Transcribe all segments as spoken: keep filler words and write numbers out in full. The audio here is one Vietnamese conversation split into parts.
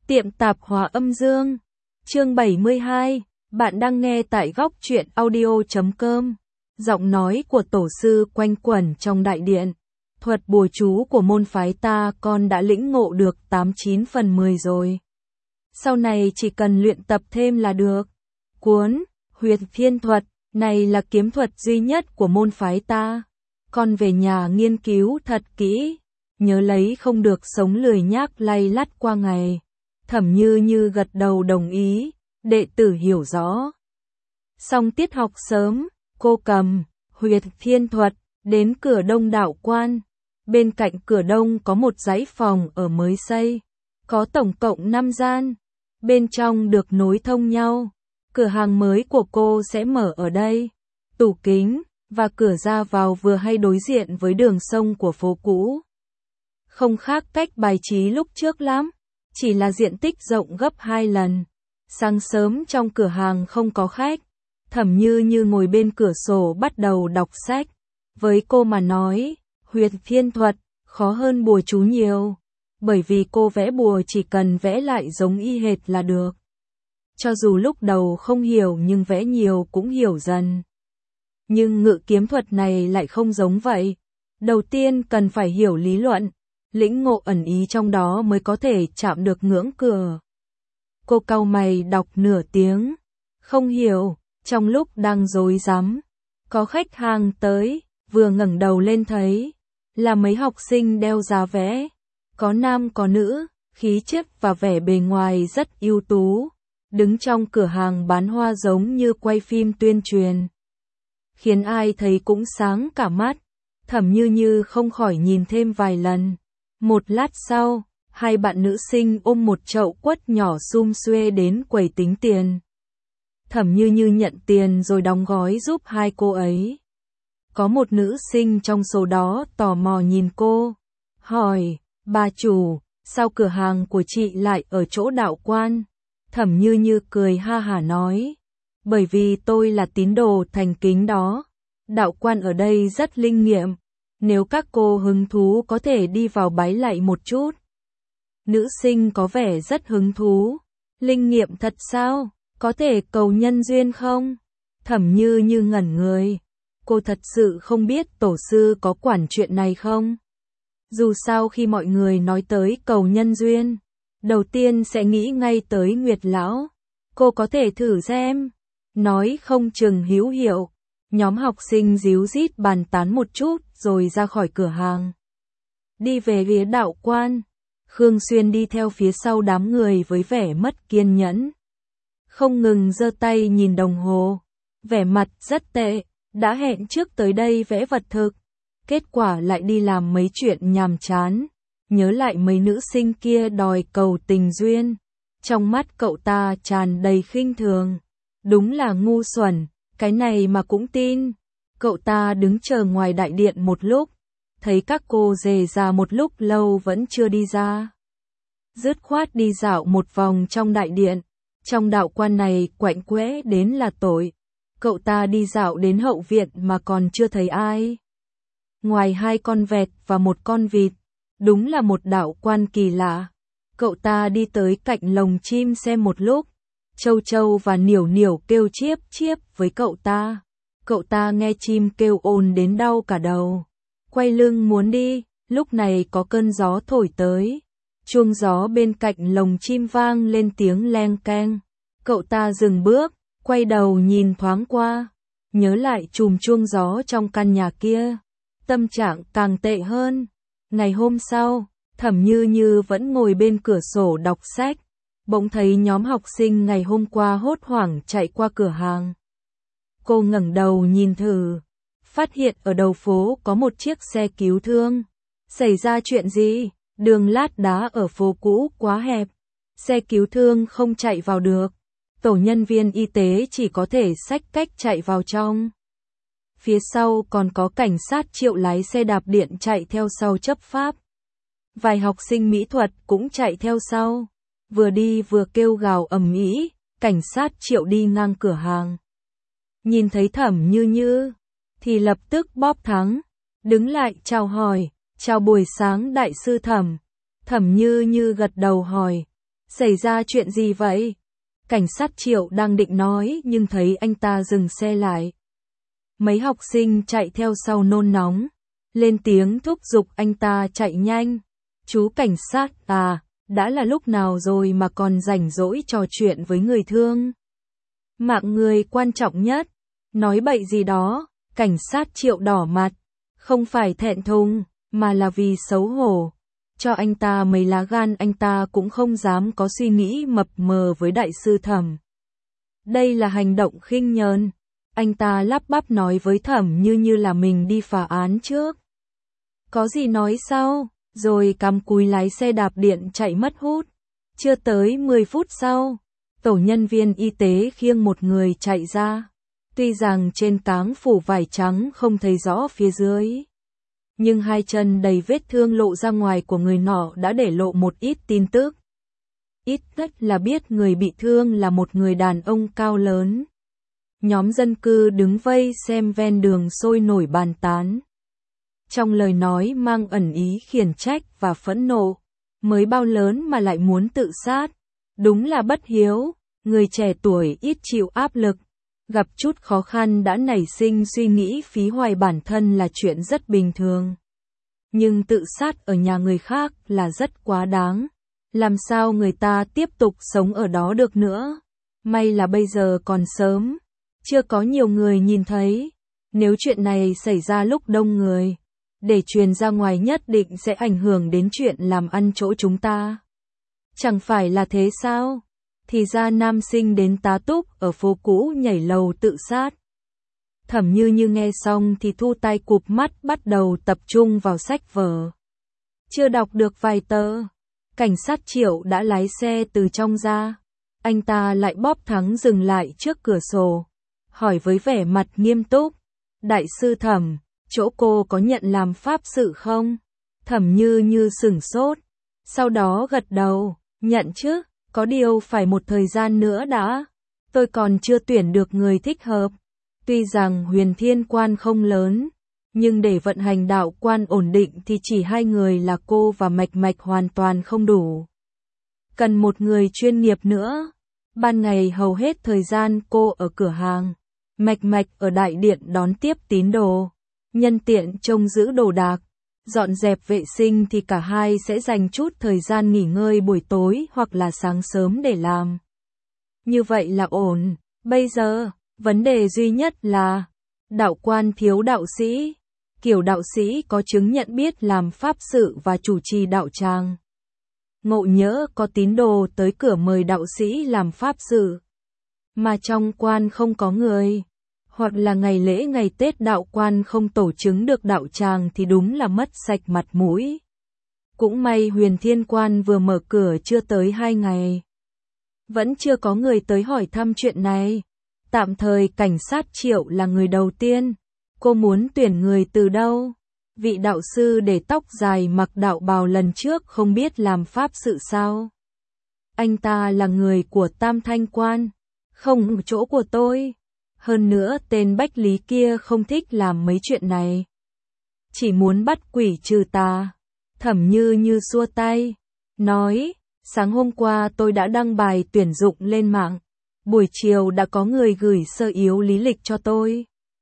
Tiệm tạp hóa âm dương. Chương bảy mươi hai. Bạn đang nghe tại góc truyện audio chấm com. Giọng nói của tổ sư quanh quẩn trong đại điện. Thuật bùa chú của môn phái ta con đã lĩnh ngộ được tám chín phần mười rồi. Sau này chỉ cần luyện tập thêm là được. Cuốn Huyệt Thiên Thuật này là kiếm thuật duy nhất của môn phái ta. Con về nhà nghiên cứu thật kỹ, nhớ lấy không được sống lười nhác lay lắt qua ngày. Thẩm Như Như gật đầu đồng ý, đệ tử hiểu rõ. Xong tiết học sớm, cô cầm Huyệt Thiên Thuật đến cửa đông đạo quan. Bên cạnh cửa đông có một dãy phòng ở mới xây, có tổng cộng năm gian, bên trong được nối thông nhau. Cửa hàng mới của cô sẽ mở ở đây. Tủ kính và cửa ra vào vừa hay đối diện với đường sông của phố cũ. Không khác cách bài trí lúc trước lắm, chỉ là diện tích rộng gấp hai lần. Sáng sớm trong cửa hàng không có khách, Thẩm Như Như ngồi bên cửa sổ bắt đầu đọc sách. Với cô mà nói, Huyệt Thiên Thuật khó hơn bùa chú nhiều, bởi vì cô vẽ bùa chỉ cần vẽ lại giống y hệt là được. Cho dù lúc đầu không hiểu nhưng vẽ nhiều cũng hiểu dần. Nhưng ngự kiếm thuật này lại không giống vậy. Đầu tiên cần phải hiểu lý luận, lĩnh ngộ ẩn ý trong đó mới có thể chạm được ngưỡng cửa. Cô cau mày đọc nửa tiếng, không hiểu, trong lúc đang rối rắm, có khách hàng tới, vừa ngẩng đầu lên thấy là mấy học sinh đeo giá vẽ, có nam có nữ, khí chất và vẻ bề ngoài rất ưu tú, đứng trong cửa hàng bán hoa giống như quay phim tuyên truyền, khiến ai thấy cũng sáng cả mắt. Thẩm Như Như không khỏi nhìn thêm vài lần. Một lát sau, hai bạn nữ sinh ôm một chậu quất nhỏ sum xuê đến quầy tính tiền. Thẩm Như Như nhận tiền rồi đóng gói giúp hai cô ấy. Có một nữ sinh trong số đó tò mò nhìn cô, hỏi, bà chủ, sao cửa hàng của chị lại ở chỗ đạo quan? Thẩm Như Như cười ha hả nói, bởi vì tôi là tín đồ thành kính đó. Đạo quan ở đây rất linh nghiệm, nếu các cô hứng thú có thể đi vào bái lạy một chút. Nữ sinh có vẻ rất hứng thú. Linh nghiệm thật sao? Có thể cầu nhân duyên không? Thẩm Như Như ngẩn người. Cô thật sự không biết tổ sư có quản chuyện này không? Dù sao khi mọi người nói tới cầu nhân duyên, đầu tiên sẽ nghĩ ngay tới Nguyệt Lão. Cô có thể thử xem. Nói không chừng hữu hiệu. Nhóm học sinh díu dít bàn tán một chút rồi ra khỏi cửa hàng. Đi về phía đạo quan, Khương Xuyên đi theo phía sau đám người với vẻ mất kiên nhẫn. Không ngừng giơ tay nhìn đồng hồ, vẻ mặt rất tệ, đã hẹn trước tới đây vẽ vật thực. Kết quả lại đi làm mấy chuyện nhàm chán, nhớ lại mấy nữ sinh kia đòi cầu tình duyên. Trong mắt cậu ta tràn đầy khinh thường, đúng là ngu xuẩn. Cái này mà cũng tin. Cậu ta đứng chờ ngoài đại điện một lúc, thấy các cô rề ra một lúc lâu vẫn chưa đi ra. Dứt khoát đi dạo một vòng trong đại điện. Trong đạo quan này quạnh quẽ đến là tội. Cậu ta đi dạo đến hậu viện mà còn chưa thấy ai. Ngoài hai con vẹt và một con vịt, đúng là một đạo quan kỳ lạ. Cậu ta đi tới cạnh lồng chim xem một lúc. Châu Châu và Niểu Niểu kêu chiếp chiếp với cậu ta. Cậu ta nghe chim kêu ồn đến đau cả đầu. Quay lưng muốn đi, lúc này có cơn gió thổi tới. Chuông gió bên cạnh lồng chim vang lên tiếng leng keng. Cậu ta dừng bước, quay đầu nhìn thoáng qua. Nhớ lại chùm chuông gió trong căn nhà kia. Tâm trạng càng tệ hơn. Ngày hôm sau, Thẩm Như Như vẫn ngồi bên cửa sổ đọc sách. Bỗng thấy nhóm học sinh ngày hôm qua hốt hoảng chạy qua cửa hàng. Cô ngẩng đầu nhìn thử, phát hiện ở đầu phố có một chiếc xe cứu thương. Xảy ra chuyện gì? Đường lát đá ở phố cũ quá hẹp, xe cứu thương không chạy vào được. Tổ nhân viên y tế chỉ có thể xách cách chạy vào trong. Phía sau còn có cảnh sát Triệu lái xe đạp điện chạy theo sau chấp pháp. Vài học sinh mỹ thuật cũng chạy theo sau. Vừa đi vừa kêu gào ầm ĩ, cảnh sát Triệu đi ngang cửa hàng. Nhìn thấy Thẩm Như Như, thì lập tức bóp thắng, đứng lại chào hỏi, chào buổi sáng đại sư Thẩm. Thẩm Như Như gật đầu hỏi, Xảy ra chuyện gì vậy? Cảnh sát Triệu đang định nói nhưng thấy anh ta dừng xe lại. Mấy học sinh chạy theo sau nôn nóng, lên tiếng thúc giục anh ta chạy nhanh. Chú cảnh sát à, đã là lúc nào rồi mà còn rảnh rỗi trò chuyện với người thương? Mạng người quan trọng nhất. Nói bậy gì đó, cảnh sát Triệu đỏ mặt. Không phải thẹn thùng, mà là vì xấu hổ. Cho anh ta mấy lá gan anh ta cũng không dám có suy nghĩ mập mờ với đại sư Thẩm. Đây là hành động khinh nhờn. Anh ta lắp bắp nói với Thẩm như như là mình đi phá án trước. Có gì nói sau, rồi cắm cúi lái xe đạp điện chạy mất hút. Chưa tới mười phút sau, tổ nhân viên y tế khiêng một người chạy ra. Tuy rằng trên cáng phủ vải trắng không thấy rõ phía dưới, nhưng hai chân đầy vết thương lộ ra ngoài của người nọ đã để lộ một ít tin tức. Ít nhất là biết người bị thương là một người đàn ông cao lớn. Nhóm dân cư đứng vây xem ven đường sôi nổi bàn tán. Trong lời nói mang ẩn ý khiển trách và phẫn nộ. Mới bao lớn mà lại muốn tự sát. Đúng là bất hiếu, người trẻ tuổi ít chịu áp lực. Gặp chút khó khăn đã nảy sinh suy nghĩ phí hoài bản thân là chuyện rất bình thường. Nhưng tự sát ở nhà người khác là rất quá đáng. Làm sao người ta tiếp tục sống ở đó được nữa? May là bây giờ còn sớm, chưa có nhiều người nhìn thấy. Nếu chuyện này xảy ra lúc đông người, để truyền ra ngoài nhất định sẽ ảnh hưởng đến chuyện làm ăn chỗ chúng ta. Chẳng phải là thế sao? Thì ra nam sinh đến tá túc ở phố cũ nhảy lầu tự sát. Thẩm Như Như nghe xong thì thu tay cụp mắt bắt đầu tập trung vào sách vở. Chưa đọc được vài tờ, cảnh sát Triệu đã lái xe từ trong ra. Anh ta lại bóp thắng dừng lại trước cửa sổ, hỏi với vẻ mặt nghiêm túc. Đại sư Thẩm, chỗ cô có nhận làm pháp sự không? Thẩm Như Như sửng sốt, sau đó gật đầu, nhận chứ, có điều phải một thời gian nữa đã. Tôi còn chưa tuyển được người thích hợp. Tuy rằng Huyền Thiên Quan không lớn, nhưng để vận hành đạo quan ổn định thì chỉ hai người là cô và Mạch Mạch hoàn toàn không đủ. Cần một người chuyên nghiệp nữa. Ban ngày hầu hết thời gian cô ở cửa hàng, Mạch Mạch ở đại điện đón tiếp tín đồ, nhân tiện trông giữ đồ đạc, dọn dẹp vệ sinh thì cả hai sẽ dành chút thời gian nghỉ ngơi buổi tối hoặc là sáng sớm để làm. Như vậy là ổn. Bây giờ, vấn đề duy nhất là đạo quan thiếu đạo sĩ. Kiểu đạo sĩ có chứng nhận biết làm pháp sự và chủ trì đạo tràng. Ngộ nhỡ có tín đồ tới cửa mời đạo sĩ làm pháp sự, mà trong quan không có người, hoặc là ngày lễ ngày Tết đạo quan không tổ chứng được đạo tràng thì đúng là mất sạch mặt mũi. Cũng may Huyền Thiên Quan vừa mở cửa chưa tới hai ngày, vẫn chưa có người tới hỏi thăm chuyện này. Tạm thời cảnh sát Triệu là người đầu tiên. Cô muốn tuyển người từ đâu? Vị đạo sư để tóc dài mặc đạo bào lần trước không biết làm pháp sự sao? Anh ta là người của Tam Thanh Quan, không ở chỗ của tôi. Hơn nữa tên Bách Lý kia không thích làm mấy chuyện này, chỉ muốn bắt quỷ trừ tà. Thẩm Như Như xua tay, nói, sáng hôm qua tôi đã đăng bài tuyển dụng lên mạng, buổi chiều đã có người gửi sơ yếu lý lịch cho tôi.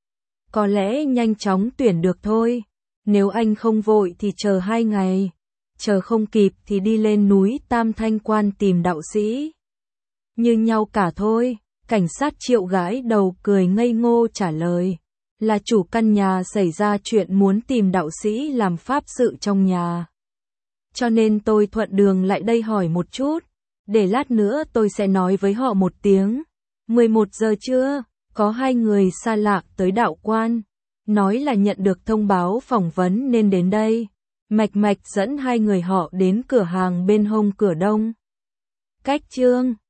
Có lẽ nhanh chóng tuyển được thôi, nếu anh không vội thì chờ hai ngày, chờ không kịp thì đi lên núi Tam Thanh Quan tìm đạo sĩ. Như nhau cả thôi. Cảnh sát Triệu gãi đầu cười ngây ngô trả lời, là chủ căn nhà xảy ra chuyện muốn tìm đạo sĩ làm pháp sự trong nhà. Cho nên tôi thuận đường lại đây hỏi một chút, để lát nữa tôi sẽ nói với họ một tiếng. mười một giờ trưa, có hai người xa lạ tới đạo quan, nói là nhận được thông báo phỏng vấn nên đến đây. Mạch Mạch dẫn hai người họ đến cửa hàng bên hông cửa đông. Cách Trương